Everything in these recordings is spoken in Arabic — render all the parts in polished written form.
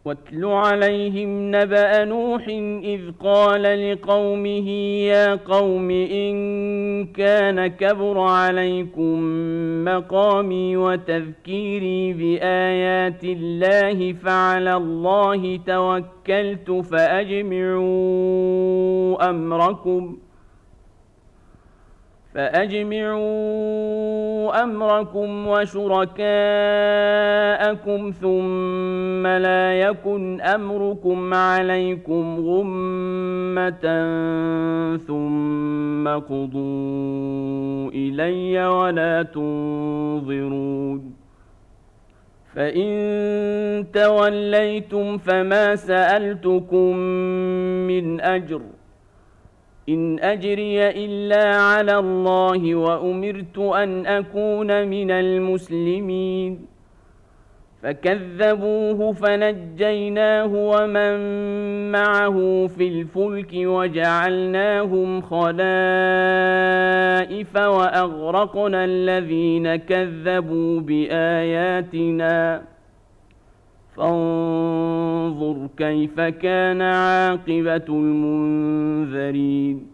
واتل عليهم نبأ نوح إذ قال لقومه يا قوم إن كان كبر عليكم مقامي وتذكيري بآيات الله فعلى الله توكلت فأجمعوا أمركم وشركاءكم ثم لا يكن أمركم عليكم غمة ثم قضوا إلي ولا تنظرون فإن توليتم فما سألتكم من أجر إن أجري إلا على الله وأمرت أن أكون من المسلمين فكذبوه فنجيناه ومن معه في الفلك وجعلناهم خلائف وأغرقنا الذين كذبوا بآياتنا فانظر كيف كان عاقبة المنذرين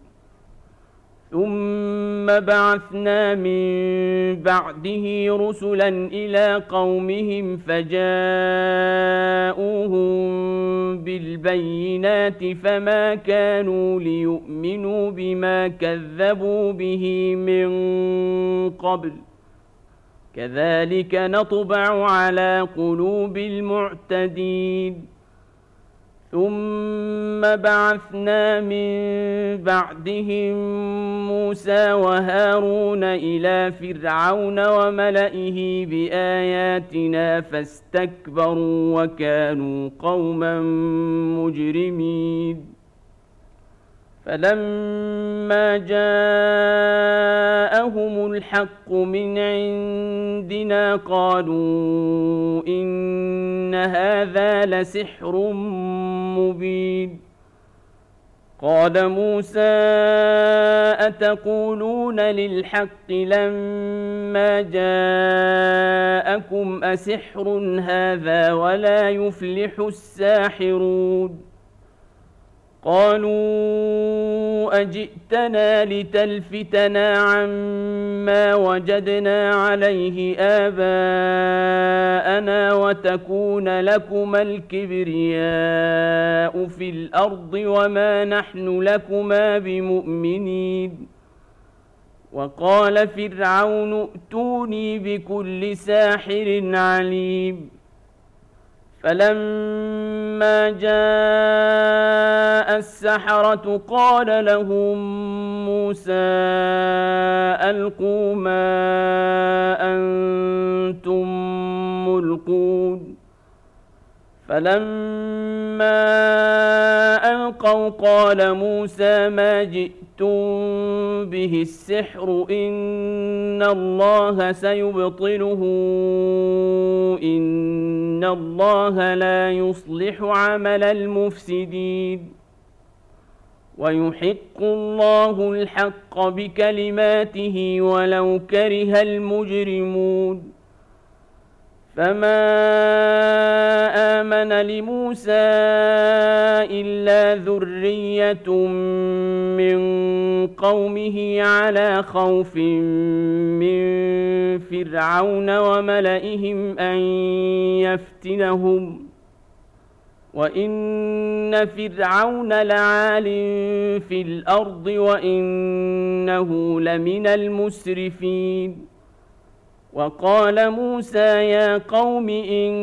ثم بعثنا من بعده رسلا إلى قومهم فجاءوهم بالبينات فما كانوا ليؤمنوا بما كذبوا به من قبل كذلك نطبع على قلوب المعتدين ثم بعثنا من بعدهم موسى وهارون إلى فرعون وملئه بآياتنا فاستكبروا وكانوا قوما مجرمين فلما جاءهم الحق من عندنا قالوا إن هذا لسحر مبين قال موسى أتقولون للحق لما جاءكم أسحر هذا ولا يفلح الساحرون قالوا أجئتنا لتلفتنا عما وجدنا عليه آباءنا وتكون لكما الكبرياء في الأرض وما نحن لكما بمؤمنين وقال فرعون ائتوني بكل ساحر عليم فلما جاء السحرة قال لهم موسى ألقوا ما أنتم ملقون فلما ألقوا قال موسى ما جئتم به السحر إن الله سيبطله إن الله لا يصلح عمل المفسدين ويحق الله الحق بكلماته ولو كره المجرمون فما آمن لموسى إلا ذرية من قومه على خوف من فرعون وملئهم أن يفتنهم وإن فرعون لعال في الأرض وإنه لمن المسرفين وقال موسى يا قوم إن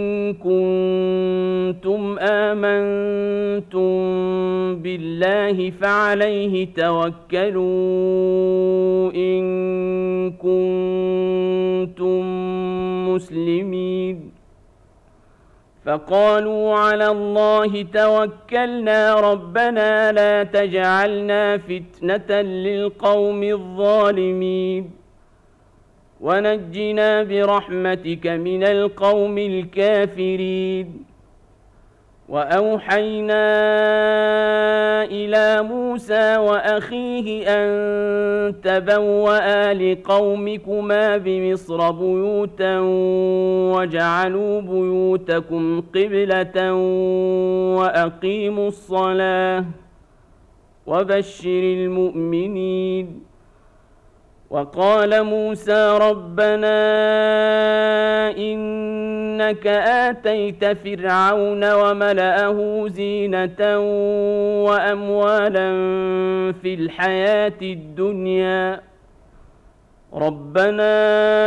كنتم آمنتم بالله فعليه توكلوا إن كنتم مسلمين فقالوا على الله توكلنا ربنا لا تجعلنا فتنة للقوم الظالمين ونجنا برحمتك من القوم الكافرين وأوحينا إلى موسى وأخيه أن تبوأ لقومكما بمصر بيوتا وجعلوا بيوتكم قبلة وأقيموا الصلاة وبشر المؤمنين. وقال موسى ربنا إنك آتيت فرعون وملأه زينة وأموالا في الحياة الدنيا ربنا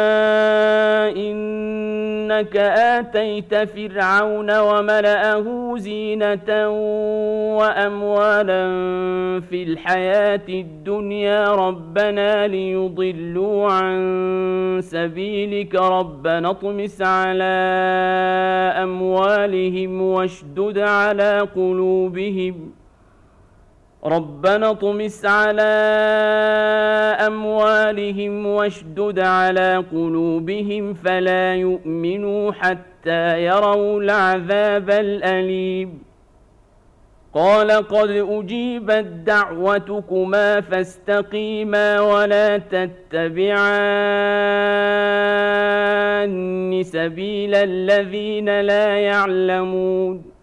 إنك آتيت فرعون وملأه زينة وأموالا في الحياة الدنيا ربنا ليضلوا عن سبيلك ربنا اطمس على أموالهم واشدد على قلوبهم ربنا اطمس على أموالهم واشدد على قلوبهم فلا يؤمنوا حتى يروا العذاب الأليم. قال قد أجيبت دعوتكما فاستقيما ولا تتبعان سبيل الذين لا يعلمون.